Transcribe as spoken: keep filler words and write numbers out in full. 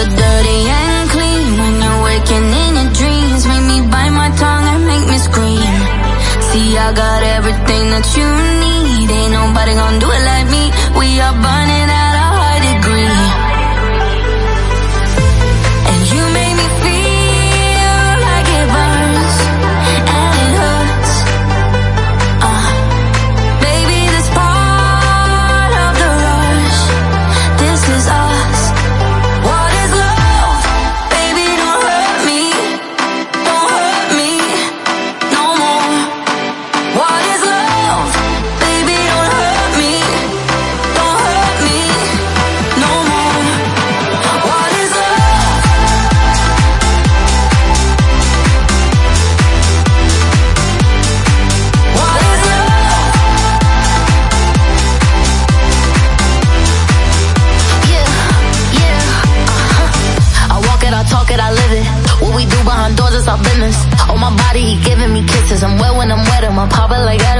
the dirty and clean. When you're waking in your dreams, make me bite my tongue and make me scream. See, I got everything that you need. Ain't nobody gonna do it like me. We are burning at a high degree. And you make me feel like it burns and it hurts. Uh, baby, this part of the rush. This is us. What is love? Baby, don't hurt me. Don't hurt me no more. What is love? Baby, don't hurt me. Don't hurt me no more. What is love? What is love? Yeah, yeah, uh-huh. I walk it, I talk it, I live it. What we do behind doors is our business. On my body, he giving me kisses. I'm wet when I'm wet, I'm a pop it like that.